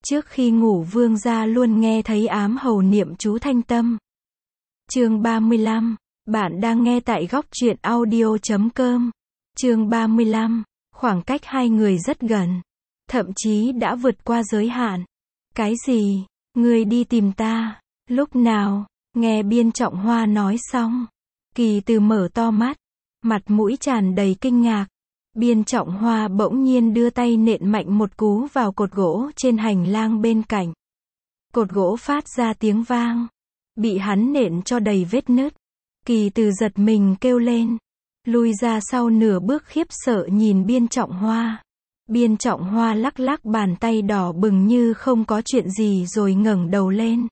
Trước khi ngủ vương gia luôn nghe thấy ám hầu niệm chú thanh tâm. Chương 35. Bạn đang nghe tại góc truyện audio.com. Chương 35. Khoảng cách hai người rất gần. Thậm chí đã vượt qua giới hạn. Cái gì? Ngươi đi tìm ta? Lúc nào? Nghe Biên Trọng Hoa nói xong. Kỳ Từ mở to mắt. Mặt mũi tràn đầy kinh ngạc. Biên Trọng Hoa bỗng nhiên đưa tay nện mạnh một cú vào cột gỗ trên hành lang bên cạnh. Cột gỗ phát ra tiếng vang. Bị hắn nện cho đầy vết nứt. Kỳ Từ giật mình kêu lên. Lui ra sau nửa bước khiếp sợ nhìn Biên Trọng Hoa. Biên Trọng Hoa lắc lắc bàn tay đỏ bừng như không có chuyện gì rồi ngẩng đầu lên.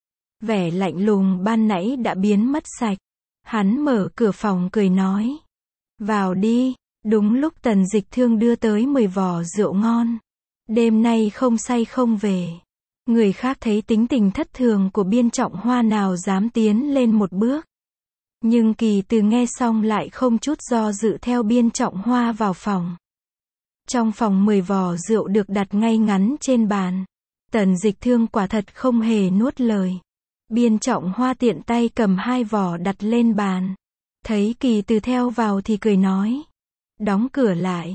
Vẻ lạnh lùng ban nãy đã biến mất sạch. Hắn mở cửa phòng cười nói. Vào đi. Đúng lúc Tần Dịch Thương đưa tới 10 vò rượu ngon. Đêm nay không say không về. Người khác thấy tính tình thất thường của Biên Trọng Hoa nào dám tiến lên một bước. Nhưng Kỳ Từ nghe xong lại không chút do dự theo Biên Trọng Hoa vào phòng. Trong phòng 10 vò rượu được đặt ngay ngắn trên bàn. Tần Dịch Thương quả thật không hề nuốt lời. Biên Trọng Hoa tiện tay cầm 2 vò đặt lên bàn. Thấy Kỳ Từ theo vào thì cười nói. Đóng cửa lại.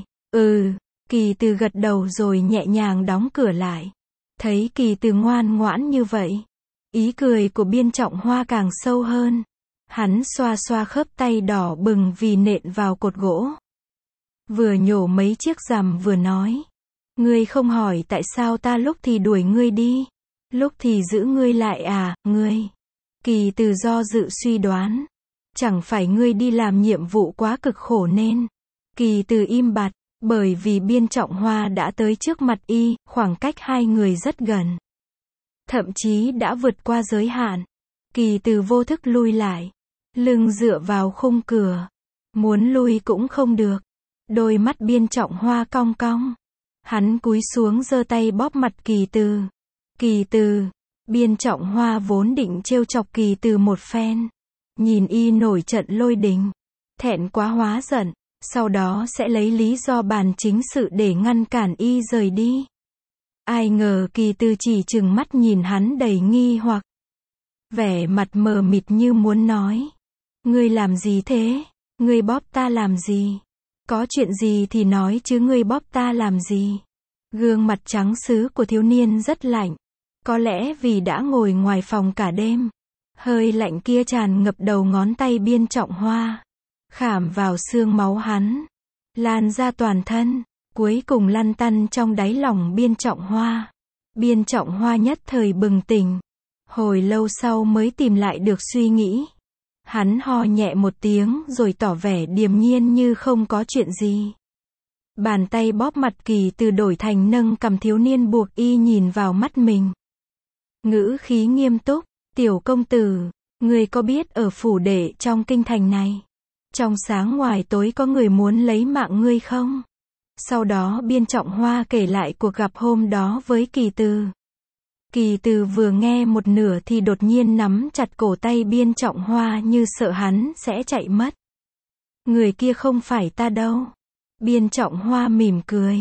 Kỳ Từ gật đầu rồi nhẹ nhàng đóng cửa lại. Thấy Kỳ Từ ngoan ngoãn như vậy. Ý cười của Biên Trọng Hoa càng sâu hơn. Hắn xoa xoa khớp tay đỏ bừng vì nện vào cột gỗ. Vừa nhổ mấy chiếc rằm vừa nói. Ngươi không hỏi tại sao ta lúc thì đuổi ngươi đi. Lúc thì giữ ngươi lại à, ngươi. Kỳ Từ do dự suy đoán. Chẳng phải ngươi đi làm nhiệm vụ quá cực khổ nên. Kỳ Từ im bặt, bởi vì Biên Trọng Hoa đã tới trước mặt y, khoảng cách hai người rất gần. Thậm chí đã vượt qua giới hạn. Kỳ Từ vô thức lui lại, lưng dựa vào khung cửa. Muốn lui cũng không được. Đôi mắt Biên Trọng Hoa cong cong. Hắn cúi xuống giơ tay bóp mặt Kỳ Từ. Kỳ Từ, Biên Trọng Hoa vốn định trêu chọc Kỳ Từ một phen. Nhìn y nổi trận lôi đình. Thẹn quá hóa giận. Sau đó sẽ lấy lý do bàn chính sự để ngăn cản y rời đi. Ai ngờ Kỳ Từ chỉ trừng mắt nhìn hắn đầy nghi hoặc. Vẻ mặt mờ mịt như muốn nói. Ngươi làm gì thế? Ngươi bóp ta làm gì? Có chuyện gì thì nói chứ ngươi bóp ta làm gì? Gương mặt trắng sứ của thiếu niên rất lạnh. Có lẽ vì đã ngồi ngoài phòng cả đêm. Hơi lạnh kia tràn ngập đầu ngón tay Biên Trọng Hoa. Khảm vào xương máu hắn. Lan ra toàn thân. Cuối cùng lăn tăn trong đáy lòng Biên Trọng Hoa. Biên Trọng Hoa nhất thời bừng tỉnh. Hồi lâu sau mới tìm lại được suy nghĩ. Hắn ho nhẹ một tiếng rồi tỏ vẻ điềm nhiên như không có chuyện gì. Bàn tay bóp mặt Kỳ Từ đổi thành nâng cằm thiếu niên buộc y nhìn vào mắt mình. Ngữ khí nghiêm túc. Tiểu công tử, ngươi có biết ở phủ đệ trong kinh thành này, trong sáng ngoài tối có người muốn lấy mạng ngươi không? Sau đó Biên Trọng Hoa kể lại cuộc gặp hôm đó với Kỳ Từ. Kỳ Từ vừa nghe một nửa thì đột nhiên nắm chặt cổ tay Biên Trọng Hoa như sợ hắn sẽ chạy mất. Người kia không phải ta đâu. Biên Trọng Hoa mỉm cười.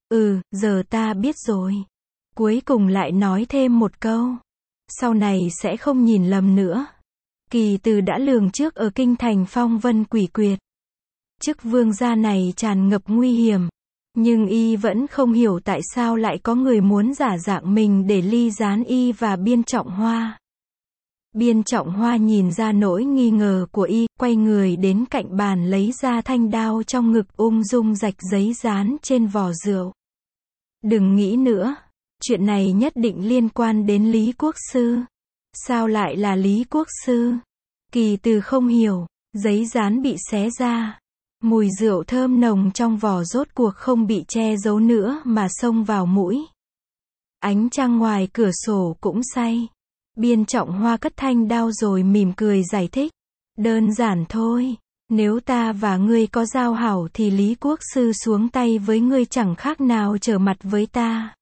Giờ ta biết rồi. Cuối cùng lại nói thêm một câu. Sau này sẽ không nhìn lầm nữa. Kỳ Từ đã lường trước ở kinh thành phong vân quỷ quyệt. Chức vương gia này tràn ngập nguy hiểm. Nhưng y vẫn không hiểu tại sao lại có người muốn giả dạng mình để ly gián y và Biên Trọng Hoa. Biên Trọng Hoa nhìn ra nỗi nghi ngờ của y, quay người đến cạnh bàn lấy ra thanh đao trong ngực ung dung rạch giấy dán trên vò rượu. Đừng nghĩ nữa. Chuyện này nhất định liên quan đến Lý Quốc Sư. Sao lại là Lý Quốc Sư? Kỳ Từ không hiểu. Giấy dán bị xé ra. Mùi rượu thơm nồng trong vò rốt cuộc không bị che giấu nữa mà xông vào mũi. Ánh trăng ngoài cửa sổ cũng say. Biên Trọng Hoa cất thanh đao rồi mỉm cười giải thích. Đơn giản thôi. Nếu ta và ngươi có giao hảo thì Lý Quốc Sư xuống tay với ngươi chẳng khác nào trở mặt với ta.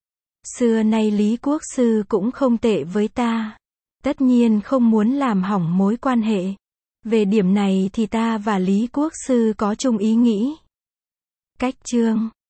Xưa nay Lý Quốc Sư cũng không tệ với ta. Tất nhiên không muốn làm hỏng mối quan hệ. Về điểm này thì ta và Lý Quốc Sư có chung ý nghĩ. Cách chương